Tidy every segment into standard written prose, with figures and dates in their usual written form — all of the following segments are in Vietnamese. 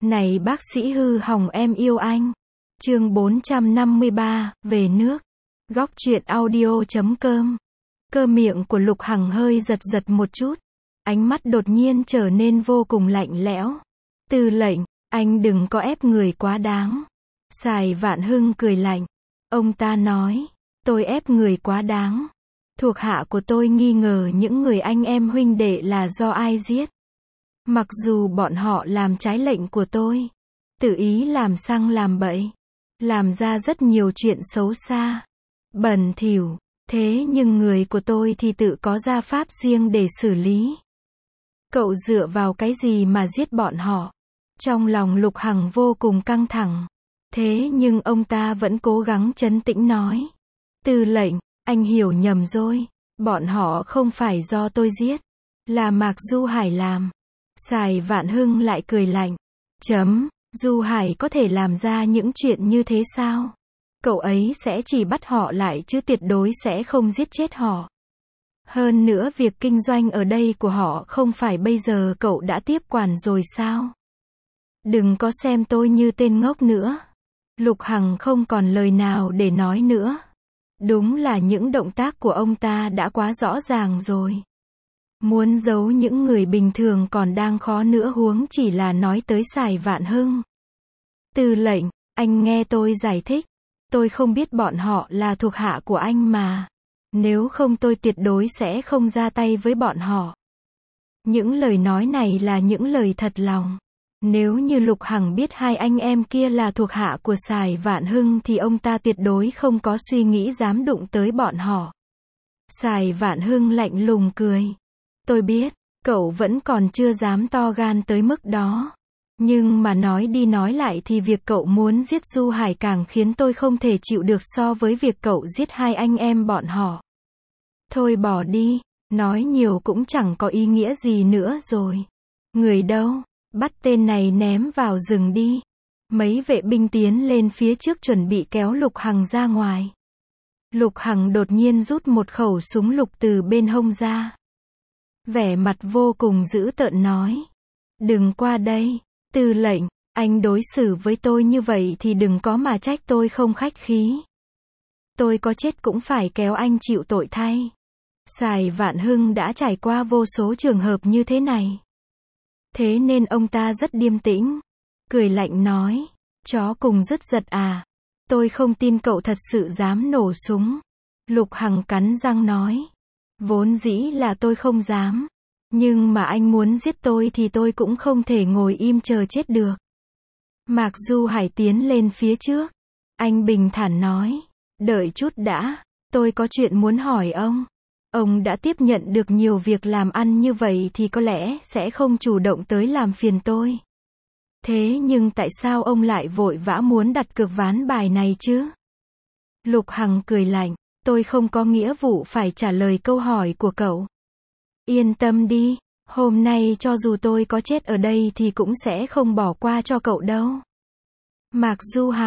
Này bác sĩ hư hỏng em yêu anh. Chương 453, về nước. Góc truyện audio.com. Cơ miệng của Lục Hằng hơi giật giật một chút. Ánh mắt đột nhiên trở nên vô cùng lạnh lẽo. Tư lệnh, anh đừng có ép người quá đáng. Sài Vạn Hưng cười lạnh. Ông ta nói, tôi ép người quá đáng. Thuộc hạ của tôi nghi ngờ những người anh em huynh đệ là do ai giết. Mặc dù bọn họ làm trái lệnh của tôi, tự ý làm xăng làm bậy, làm ra rất nhiều chuyện xấu xa, bẩn thỉu, thế nhưng người của tôi thì tự có gia pháp riêng để xử lý. Cậu dựa vào cái gì mà giết bọn họ? Trong lòng Lục Hằng vô cùng căng thẳng. Thế nhưng ông ta vẫn cố gắng trấn tĩnh nói. Tư lệnh, anh hiểu nhầm rồi. Bọn họ không phải do tôi giết. Là Mạc Du Hải làm. Sài Vạn Hưng lại cười lạnh. Du Hải có thể làm ra những chuyện như thế sao? Cậu ấy sẽ chỉ bắt họ lại chứ tuyệt đối sẽ không giết chết họ. Hơn nữa việc kinh doanh ở đây của họ không phải bây giờ cậu đã tiếp quản rồi sao? Đừng có xem tôi như tên ngốc nữa. Lục Hằng không còn lời nào để nói nữa. Đúng là những động tác của ông ta đã quá rõ ràng rồi. Muốn giấu những người bình thường còn đang khó nữa huống chỉ là nói tới Sài Vạn Hưng. Tư lệnh, anh nghe tôi giải thích. Tôi không biết bọn họ là thuộc hạ của anh mà. Nếu không tôi tuyệt đối sẽ không ra tay với bọn họ. Những lời nói này là những lời thật lòng. Nếu như Lục Hằng biết hai anh em kia là thuộc hạ của Sài Vạn Hưng thì ông ta tuyệt đối không có suy nghĩ dám đụng tới bọn họ. Sài Vạn Hưng lạnh lùng cười. Tôi biết, cậu vẫn còn chưa dám to gan tới mức đó. Nhưng mà nói đi nói lại thì việc cậu muốn giết Du Hải càng khiến tôi không thể chịu được so với việc cậu giết hai anh em bọn họ. Thôi bỏ đi, nói nhiều cũng chẳng có ý nghĩa gì nữa rồi. Người đâu? Bắt tên này ném vào rừng đi. Mấy vệ binh tiến lên phía trước chuẩn bị kéo Lục Hằng ra ngoài. Lục Hằng đột nhiên rút một khẩu súng lục từ bên hông ra. Vẻ mặt vô cùng dữ tợn nói. Đừng qua đây, tư lệnh, anh đối xử với tôi như vậy thì đừng có mà trách tôi không khách khí. Tôi có chết cũng phải kéo anh chịu tội thay. Sài Vạn Hưng đã trải qua vô số trường hợp như thế này. Thế nên ông ta rất điềm tĩnh. Cười lạnh nói. Chó cùng rất giật à. Tôi không tin cậu thật sự dám nổ súng. Lục Hằng cắn răng nói. Vốn dĩ là tôi không dám. Nhưng mà anh muốn giết tôi thì tôi cũng không thể ngồi im chờ chết được. Mạc Du Hải tiến lên phía trước. Anh bình thản nói. Đợi chút đã. Tôi có chuyện muốn hỏi ông. Ông đã tiếp nhận được nhiều việc làm ăn như vậy thì có lẽ sẽ không chủ động tới làm phiền tôi. Thế nhưng tại sao ông lại vội vã muốn đặt cược ván bài này chứ? Lục Hằng cười lạnh. Tôi không có nghĩa vụ phải trả lời câu hỏi của cậu. Yên tâm đi, hôm nay cho dù tôi có chết ở đây thì cũng sẽ không bỏ qua cho cậu đâu. Mạc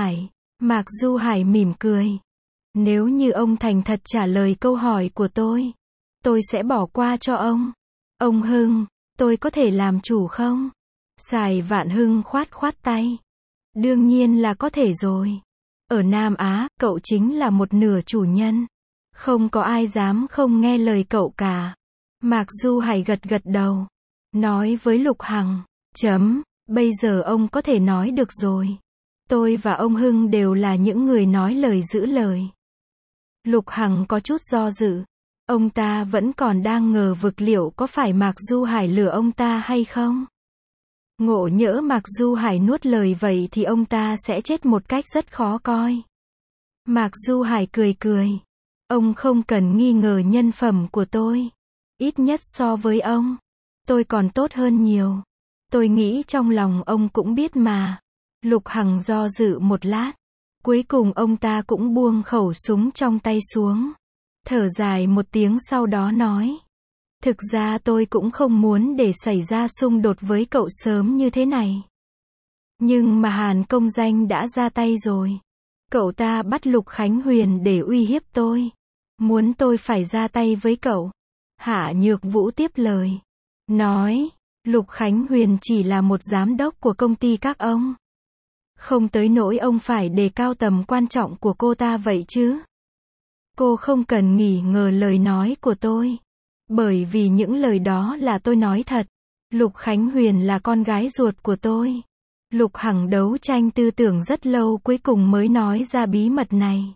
Du Hải mỉm cười. Nếu như ông thành thật trả lời câu hỏi của tôi sẽ bỏ qua cho ông. Ông Hưng, tôi có thể làm chủ không? Sài Vạn Hưng khoát khoát tay. Đương nhiên là có thể rồi. Ở Nam Á, cậu chính là một nửa chủ nhân. Không có ai dám không nghe lời cậu cả. Mạc Du Hải gật gật đầu. Nói với Lục Hằng. Bây giờ ông có thể nói được rồi. Tôi và ông Hưng đều là những người nói lời giữ lời. Lục Hằng có chút do dự. Ông ta vẫn còn đang ngờ vực liệu có phải Mạc Du Hải lừa ông ta hay không. Ngộ nhỡ Mạc Du Hải nuốt lời vậy thì ông ta sẽ chết một cách rất khó coi. Mạc Du Hải cười cười. Ông không cần nghi ngờ nhân phẩm của tôi. Ít nhất so với ông, tôi còn tốt hơn nhiều. Tôi nghĩ trong lòng ông cũng biết mà. Lục Hằng do dự một lát. Cuối cùng ông ta cũng buông khẩu súng trong tay xuống. Thở dài một tiếng sau đó nói. Thực ra tôi cũng không muốn để xảy ra xung đột với cậu sớm như thế này. Nhưng mà Hàn Công Danh đã ra tay rồi. Cậu ta bắt Lục Khánh Huyền để uy hiếp tôi. Muốn tôi phải ra tay với cậu. Hạ Nhược Vũ tiếp lời. Nói. Lục Khánh Huyền chỉ là một giám đốc của công ty các ông. Không tới nỗi ông phải đề cao tầm quan trọng của cô ta vậy chứ. Cô không cần nghi ngờ lời nói của tôi. Bởi vì những lời đó là tôi nói thật. Lục Khánh Huyền là con gái ruột của tôi. Lục Hằng đấu tranh tư tưởng rất lâu cuối cùng mới nói ra bí mật này.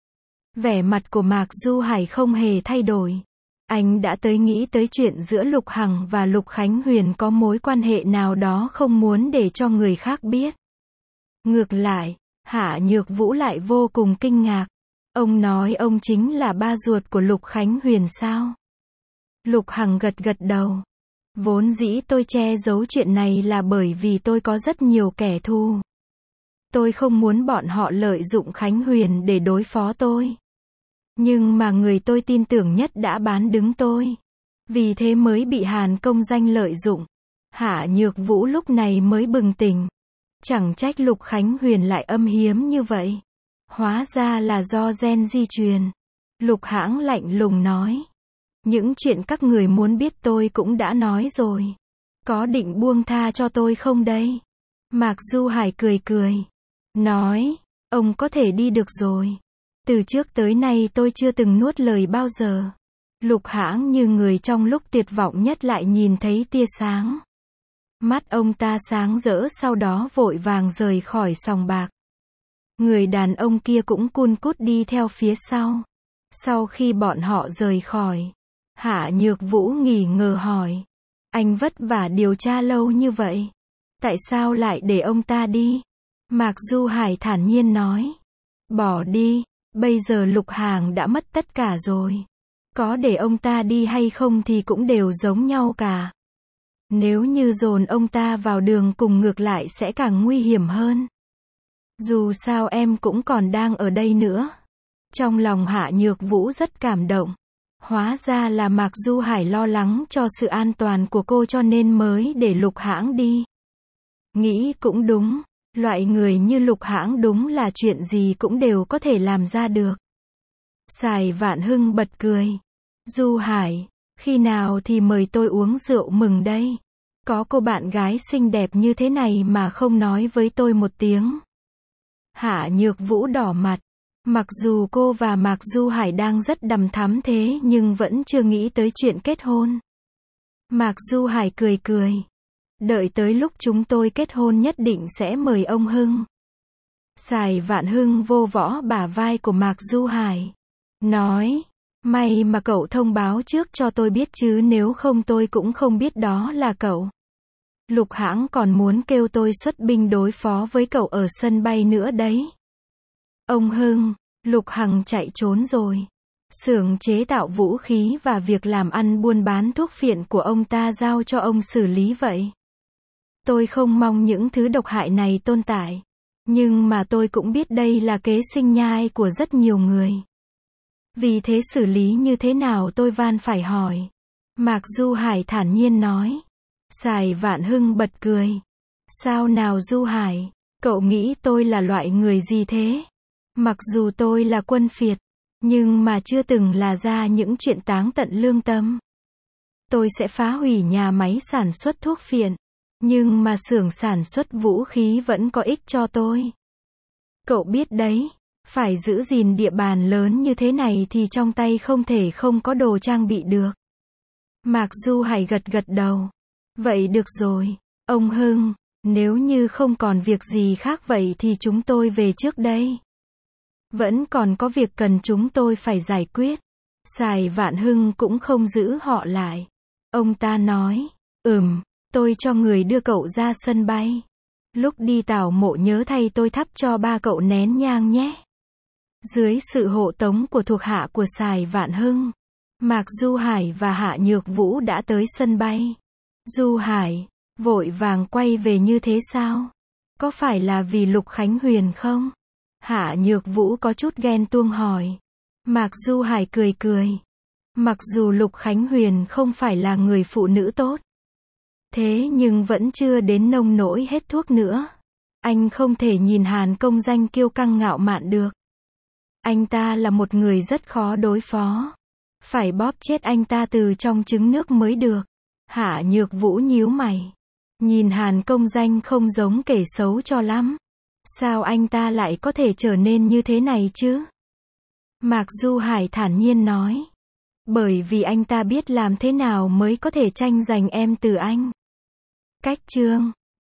Vẻ mặt của Mạc Du Hải không hề thay đổi. Anh đã nghĩ tới chuyện giữa Lục Hằng và Lục Khánh Huyền có mối quan hệ nào đó không muốn để cho người khác biết. Ngược lại, Hạ Nhược Vũ lại vô cùng kinh ngạc. Ông nói ông chính là ba ruột của Lục Khánh Huyền sao? Lục Hằng gật gật đầu. Vốn dĩ tôi che giấu chuyện này là bởi vì tôi có rất nhiều kẻ thù. Tôi không muốn bọn họ lợi dụng Khánh Huyền để đối phó tôi. Nhưng mà người tôi tin tưởng nhất đã bán đứng tôi. Vì thế mới bị Hàn Công Danh lợi dụng. Hạ Nhược Vũ lúc này mới bừng tỉnh. Chẳng trách Lục Khánh Huyền lại âm hiếm như vậy. Hóa ra là do gen di truyền. Lục Hãng lạnh lùng nói. Những chuyện các người muốn biết tôi cũng đã nói rồi. Có định buông tha cho tôi không đây? Mạc Du Hải cười cười. Nói, ông có thể đi được rồi. Từ trước tới nay tôi chưa từng nuốt lời bao giờ. Lục Hãng như người trong lúc tuyệt vọng nhất lại nhìn thấy tia sáng. Mắt ông ta sáng rỡ sau đó vội vàng rời khỏi sòng bạc. Người đàn ông kia cũng cun cút đi theo phía sau. Sau khi bọn họ rời khỏi, Hạ Nhược Vũ nghi ngờ hỏi. Anh vất vả điều tra lâu như vậy. Tại sao lại để ông ta đi? Mạc Du Hải thản nhiên nói. Bỏ đi, bây giờ Lục Hằng đã mất tất cả rồi. Có để ông ta đi hay không thì cũng đều giống nhau cả. Nếu như dồn ông ta vào đường cùng ngược lại sẽ càng nguy hiểm hơn. Dù sao em cũng còn đang ở đây nữa. Trong lòng Hạ Nhược Vũ rất cảm động. Hóa ra là Mạc Du Hải lo lắng cho sự an toàn của cô cho nên mới để Lục Hãng đi. Nghĩ cũng đúng. Loại người như Lục Hãng đúng là chuyện gì cũng đều có thể làm ra được. Sài Vạn Hưng bật cười. Du Hải, khi nào thì mời tôi uống rượu mừng đây? Có cô bạn gái xinh đẹp như thế này mà không nói với tôi một tiếng. Hạ Nhược Vũ đỏ mặt. Mặc dù cô và Mạc Du Hải đang rất đằm thắm thế nhưng vẫn chưa nghĩ tới chuyện kết hôn. Mạc Du Hải cười cười. Đợi tới lúc chúng tôi kết hôn nhất định sẽ mời ông Hưng. Sài Vạn Hưng vô võ bả vai của Mạc Du Hải. Nói, may mà cậu thông báo trước cho tôi biết chứ nếu không tôi cũng không biết đó là cậu. Lục Hãng còn muốn kêu tôi xuất binh đối phó với cậu ở sân bay nữa đấy. Ông Hưng, Lục Hằng chạy trốn rồi. Xưởng chế tạo vũ khí và việc làm ăn buôn bán thuốc phiện của ông ta giao cho ông xử lý vậy. Tôi không mong những thứ độc hại này tồn tại. Nhưng mà tôi cũng biết đây là kế sinh nhai của rất nhiều người. Vì thế xử lý như thế nào tôi van phải hỏi. Mạc Du Hải thản nhiên nói. Sài Vạn Hưng bật cười. Sao nào Du Hải, cậu nghĩ tôi là loại người gì thế? Mặc dù tôi là quân phiệt, nhưng mà chưa từng là ra những chuyện táng tận lương tâm. Tôi sẽ phá hủy nhà máy sản xuất thuốc phiện, nhưng mà xưởng sản xuất vũ khí vẫn có ích cho tôi. Cậu biết đấy, phải giữ gìn địa bàn lớn như thế này thì trong tay không thể không có đồ trang bị được. Mạc Du Hải gật gật đầu. Vậy được rồi, ông Hưng, nếu như không còn việc gì khác vậy thì chúng tôi về trước đây. Vẫn còn có việc cần chúng tôi phải giải quyết. Sài Vạn Hưng cũng không giữ họ lại. Ông ta nói, tôi cho người đưa cậu ra sân bay. Lúc đi Tảo Mộ nhớ thay tôi thắp cho ba cậu nén nhang nhé. Dưới sự hộ tống của thuộc hạ của Sài Vạn Hưng, Mạc Du Hải và Hạ Nhược Vũ đã tới sân bay. Du Hải, vội vàng quay về như thế sao? Có phải là vì Lục Khánh Huyền không? Hạ Nhược Vũ có chút ghen tuông hỏi. Mạc Du Hải cười cười. Mặc dù Lục Khánh Huyền không phải là người phụ nữ tốt, thế nhưng vẫn chưa đến nông nỗi hết thuốc nữa. Anh không thể nhìn Hàn Công Danh kiêu căng ngạo mạn được. Anh ta là một người rất khó đối phó. Phải bóp chết anh ta từ trong trứng nước mới được. Hạ Nhược Vũ nhíu mày. Nhìn Hàn Công Danh không giống kẻ xấu cho lắm. Sao anh ta lại có thể trở nên như thế này chứ? Mạc Du Hải thản nhiên nói. Bởi vì anh ta biết làm thế nào mới có thể tranh giành em từ anh. Cách chương